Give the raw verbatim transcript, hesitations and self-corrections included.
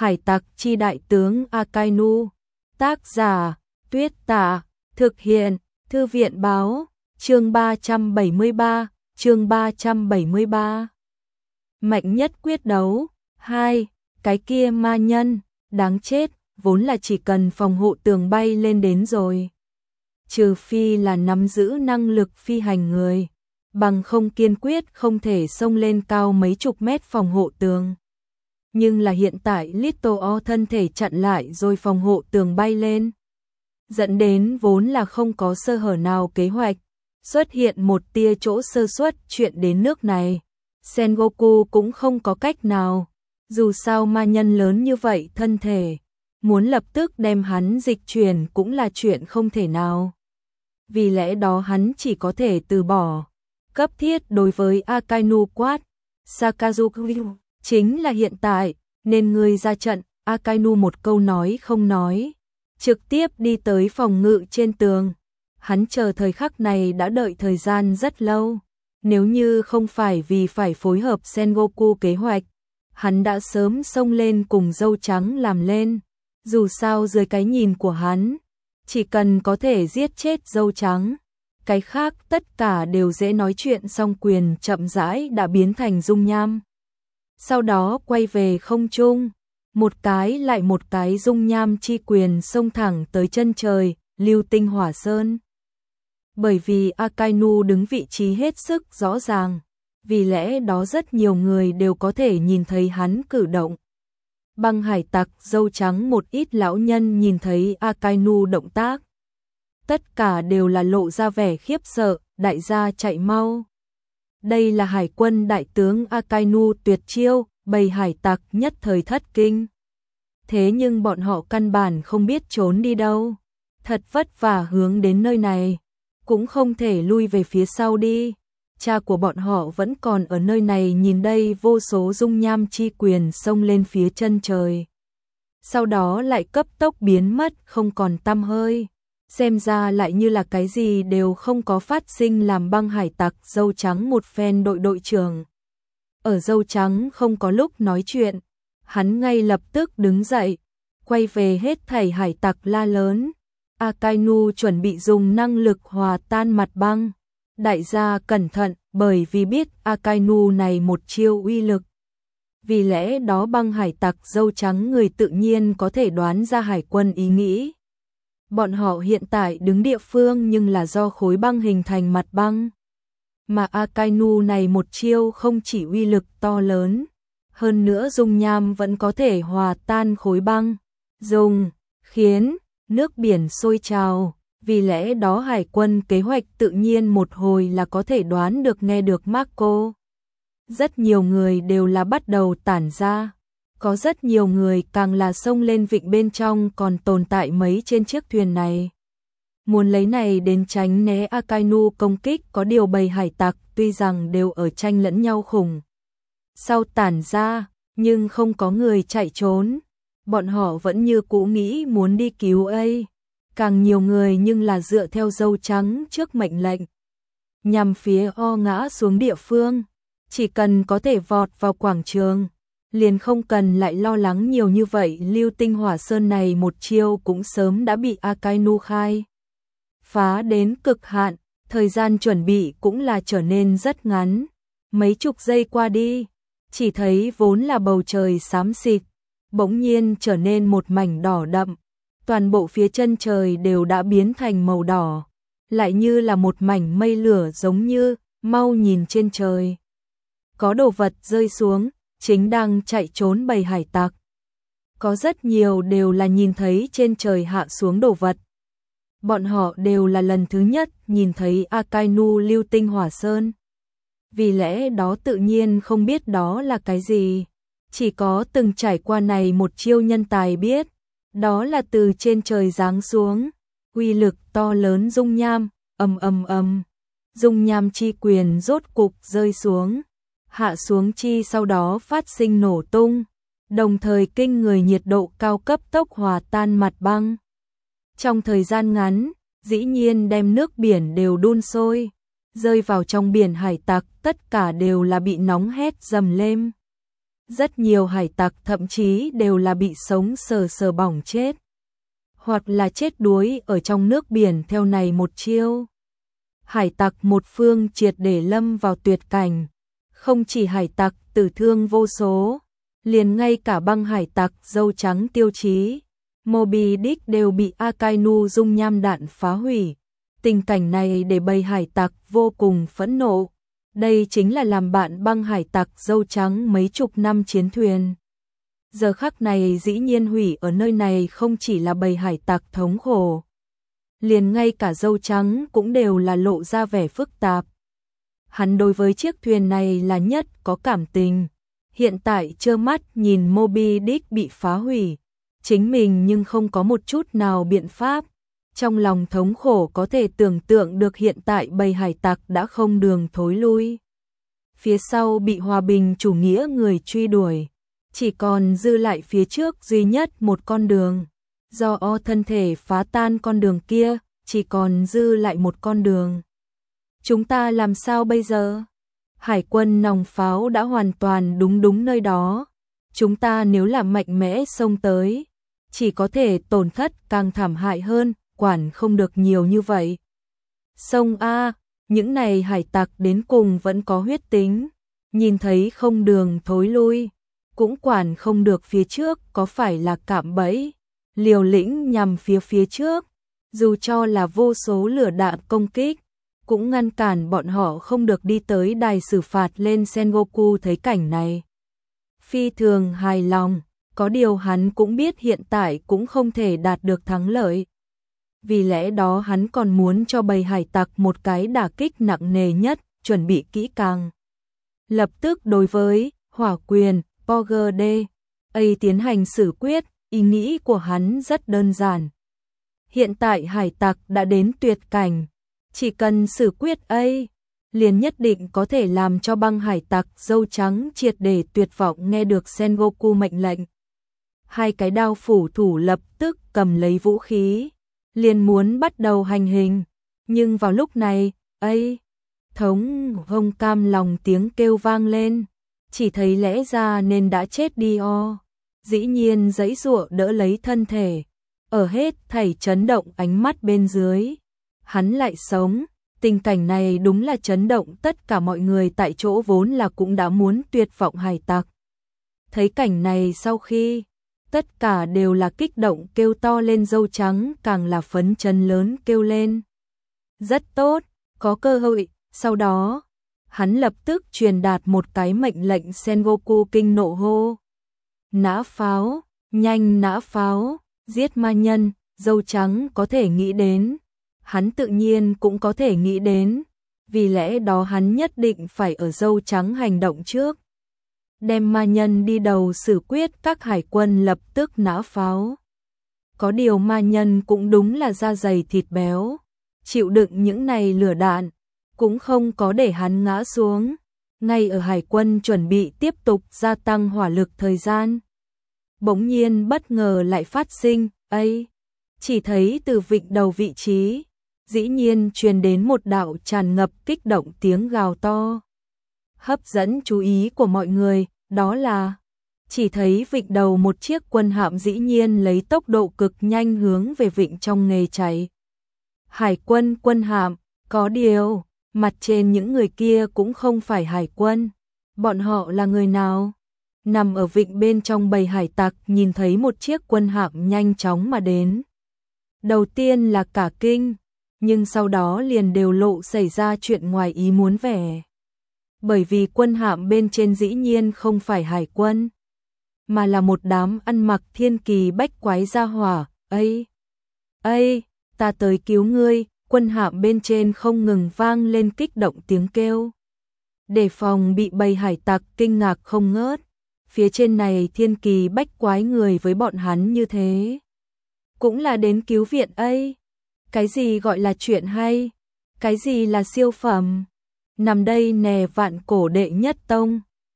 Hải tặc chi đại tướng Akainu. Tác giả Tuyết Tả. Thực hiện Thư viện báo. Chương ba trăm bảy mươi ba. Chương ba trăm bảy mươi ba. Mạnh nhất quyết đấu. Hai. Cái kia ma nhân. Đáng chết. Vốn là chỉ cần phòng hộ tường bay lên đến rồi. Trừ phi là nắm giữ năng lực phi hành người. Bằng không kiên quyết không thể xông lên cao mấy chục mét phòng hộ tường. Nhưng là hiện tại Little O thân thể chặn lại rồi phòng hộ tường bay lên. Dẫn đến vốn là không có sơ hở nào kế hoạch. Xuất hiện một tia chỗ sơ suất chuyện đến nước này. Sengoku cũng không có cách nào. Dù sao ma nhân lớn như vậy thân thể. Muốn lập tức đem hắn dịch chuyển cũng là chuyện không thể nào. Vì lẽ đó hắn chỉ có thể từ bỏ. Cấp thiết đối với Akainu quát. Sakazuki, chính là hiện tại, nên ngươi ra trận. Akainu một câu nói không nói. Trực tiếp đi tới phòng ngự trên tường. Hắn chờ thời khắc này đã đợi thời gian rất lâu. Nếu như không phải vì phải phối hợp Sengoku kế hoạch, hắn đã sớm xông lên cùng dâu trắng làm lên. Dù sao dưới cái nhìn của hắn, chỉ cần có thể giết chết dâu trắng, cái khác tất cả đều dễ nói chuyện. Song quyền chậm rãi đã biến thành dung nham. Sau đó quay về không trung, một cái lại một cái dung nham chi quyền xông thẳng tới chân trời, Lưu Tinh Hỏa Sơn. Bởi vì Akainu đứng vị trí hết sức rõ ràng, vì lẽ đó rất nhiều người đều có thể nhìn thấy hắn cử động. Băng hải tặc dâu trắng một ít lão nhân nhìn thấy Akainu động tác. Tất cả đều là lộ ra vẻ khiếp sợ, đại gia chạy mau. Đây là hải quân đại tướng Akainu tuyệt chiêu, bầy hải tặc nhất thời thất kinh. Thế nhưng bọn họ căn bản không biết trốn đi đâu. Thật vất vả hướng đến nơi này, cũng không thể lui về phía sau đi. Cha của bọn họ vẫn còn ở nơi này nhìn đây vô số dung nham chi quyền xông lên phía chân trời. Sau đó lại cấp tốc biến mất không còn tăm hơi. Xem ra lại như là cái gì đều không có phát sinh. Làm băng hải tặc dâu trắng một phen đội đội trưởng. Ở dâu trắng không có lúc nói chuyện. Hắn ngay lập tức đứng dậy. Quay về hết thảy hải tặc la lớn. Akainu chuẩn bị dùng năng lực hòa tan mặt băng. Đại gia cẩn thận, bởi vì biết Akainu này một chiêu uy lực. Vì lẽ đó băng hải tặc dâu trắng người tự nhiên có thể đoán ra hải quân ý nghĩ. Bọn họ hiện tại đứng địa phương nhưng là do khối băng hình thành mặt băng. Mà Akainu này một chiêu không chỉ uy lực to lớn, hơn nữa dung nham vẫn có thể hòa tan khối băng. Dùng, khiến nước biển sôi trào. Vì lẽ đó hải quân kế hoạch tự nhiên một hồi là có thể đoán được. Nghe được Marco, rất nhiều người đều là bắt đầu tản ra. Có rất nhiều người càng là xông lên vịnh bên trong còn tồn tại mấy trên chiếc thuyền này. Muốn lấy này đến tránh né Akainu công kích. Có điều bầy hải tặc tuy rằng đều ở tranh lẫn nhau khủng. Sau tản ra, nhưng không có người chạy trốn. Bọn họ vẫn như cũ nghĩ muốn đi cứu ấy. Càng nhiều người nhưng là dựa theo dâu trắng trước mệnh lệnh. Nhằm phía O ngã xuống địa phương. Chỉ cần có thể vọt vào quảng trường. Liền không cần lại lo lắng nhiều như vậy. Lưu Tinh Hỏa Sơn này một chiêu cũng sớm đã bị Akainu khai phá đến cực hạn. Thời gian chuẩn bị cũng là trở nên rất ngắn. Mấy chục giây qua đi. Chỉ thấy vốn là bầu trời xám xịt. Bỗng nhiên trở nên một mảnh đỏ đậm. Toàn bộ phía chân trời đều đã biến thành màu đỏ. Lại như là một mảnh mây lửa giống như. Mau nhìn trên trời. Có đồ vật rơi xuống. Chính đang chạy trốn bầy hải tặc. Có rất nhiều đều là nhìn thấy trên trời hạ xuống đồ vật. Bọn họ đều là lần thứ nhất nhìn thấy Akainu Lưu Tinh Hỏa Sơn. Vì lẽ đó tự nhiên không biết đó là cái gì. Chỉ có từng trải qua này một chiêu nhân tài biết. Đó là từ trên trời giáng xuống. Uy lực to lớn dung nham. Ầm ầm ầm. Dung nham chi quyền rốt cục rơi xuống. Hạ xuống chi sau đó phát sinh nổ tung. Đồng thời kinh người nhiệt độ cao cấp tốc hòa tan mặt băng. Trong thời gian ngắn, dĩ nhiên đem nước biển đều đun sôi. Rơi vào trong biển hải tặc tất cả đều là bị nóng hét dầm lên. Rất nhiều hải tặc thậm chí đều là bị sống sờ sờ bỏng chết, hoặc là chết đuối ở trong nước biển theo này một chiêu. Hải tặc một phương triệt để lâm vào tuyệt cảnh, không chỉ hải tặc tử thương vô số, liền ngay cả băng hải tặc dâu trắng Tiêu Chí, Moby Dick đều bị Akainu dung nham đạn phá hủy. Tình cảnh này để bầy hải tặc vô cùng phẫn nộ. Đây chính là làm bạn băng hải tặc dâu trắng mấy chục năm chiến thuyền. Giờ khắc này dĩ nhiên hủy ở nơi này không chỉ là bầy hải tặc thống khổ, liền ngay cả dâu trắng cũng đều là lộ ra vẻ phức tạp. Hắn đối với chiếc thuyền này là nhất có cảm tình, hiện tại trơ mắt nhìn Moby Dick bị phá hủy, chính mình nhưng không có một chút nào biện pháp. Trong lòng thống khổ có thể tưởng tượng được hiện tại bầy hải tặc đã không đường thối lui. Phía sau bị hòa bình chủ nghĩa người truy đuổi, chỉ còn dư lại phía trước duy nhất một con đường. Do o thân thể phá tan con đường kia, chỉ còn dư lại một con đường. Chúng ta làm sao bây giờ? Hải quân nòng pháo đã hoàn toàn đúng đúng nơi đó. Chúng ta nếu là mạnh mẽ xông tới, chỉ có thể tổn thất càng thảm hại hơn, quản không được nhiều như vậy. Sông A, những này hải tặc đến cùng vẫn có huyết tính, nhìn thấy không đường thối lui, cũng quản không được phía trước có phải là cạm bẫy, liều lĩnh nhằm phía phía trước, dù cho là vô số lửa đạn công kích, cũng ngăn cản bọn họ không được đi tới đài xử phạt lên Sengoku. Thấy cảnh này, phi thường hài lòng, có điều hắn cũng biết hiện tại cũng không thể đạt được thắng lợi. Vì lẽ đó hắn còn muốn cho bầy hải tặc một cái đả kích nặng nề nhất, chuẩn bị kỹ càng. Lập tức đối với Hỏa Quyền, Poger D, A tiến hành xử quyết, ý nghĩ của hắn rất đơn giản. Hiện tại hải tặc đã đến tuyệt cảnh, chỉ cần xử quyết A, liền nhất định có thể làm cho băng hải tặc dâu trắng triệt để tuyệt vọng. Nghe được Sengoku mệnh lệnh, hai cái đao phủ thủ lập tức cầm lấy vũ khí, liền muốn bắt đầu hành hình. Nhưng vào lúc này, ấy, thống không cam lòng tiếng kêu vang lên, chỉ thấy lẽ ra nên đã chết đi o. Dĩ nhiên giãy giụa đỡ lấy thân thể, ở hết thảy chấn động ánh mắt bên dưới, hắn lại sống. Tình cảnh này đúng là chấn động tất cả mọi người tại chỗ vốn là cũng đã muốn tuyệt vọng hải tặc. Thấy cảnh này sau khi, tất cả đều là kích động kêu to lên, dâu trắng càng là phấn chấn lớn kêu lên. Rất tốt, có cơ hội. Sau đó, hắn lập tức truyền đạt một cái mệnh lệnh. Sengoku kinh nộ hô: nã pháo, nhanh nã pháo, giết ma nhân. Dâu trắng có thể nghĩ đến, hắn tự nhiên cũng có thể nghĩ đến, vì lẽ đó hắn nhất định phải ở dâu trắng hành động trước, đem ma nhân đi đầu xử quyết. Các hải quân lập tức nã pháo. Có điều ma nhân cũng đúng là da dày thịt béo, chịu đựng những này lửa đạn, cũng không có để hắn ngã xuống. Ngay ở hải quân chuẩn bị tiếp tục gia tăng hỏa lực thời gian, bỗng nhiên bất ngờ lại phát sinh, ấy, chỉ thấy từ vịnh đầu vị trí, dĩ nhiên truyền đến một đạo tràn ngập kích động tiếng gào to, hấp dẫn chú ý của mọi người. Đó là, chỉ thấy vịnh đầu một chiếc quân hạm dĩ nhiên lấy tốc độ cực nhanh hướng về vịnh trong nghề chạy. Hải quân quân hạm, có điều, mặt trên những người kia cũng không phải hải quân. Bọn họ là người nào? Nằm ở vịnh bên trong bầy hải tặc nhìn thấy một chiếc quân hạm nhanh chóng mà đến. Đầu tiên là cả kinh, nhưng sau đó liền đều lộ xảy ra chuyện ngoài ý muốn vẻ. Bởi vì quân hạm bên trên dĩ nhiên không phải hải quân, mà là một đám ăn mặc thiên kỳ bách quái gia hỏa. Ây, ây, ta tới cứu ngươi. Quân hạm bên trên không ngừng vang lên kích động tiếng kêu, để phòng bị bầy hải tặc kinh ngạc không ngớt. Phía trên này thiên kỳ bách quái người với bọn hắn như thế, cũng là đến cứu viện ấy. Cái gì gọi là chuyện hay? Cái gì là siêu phẩm? Nằm đây nè, vạn cổ đệ nhất tông.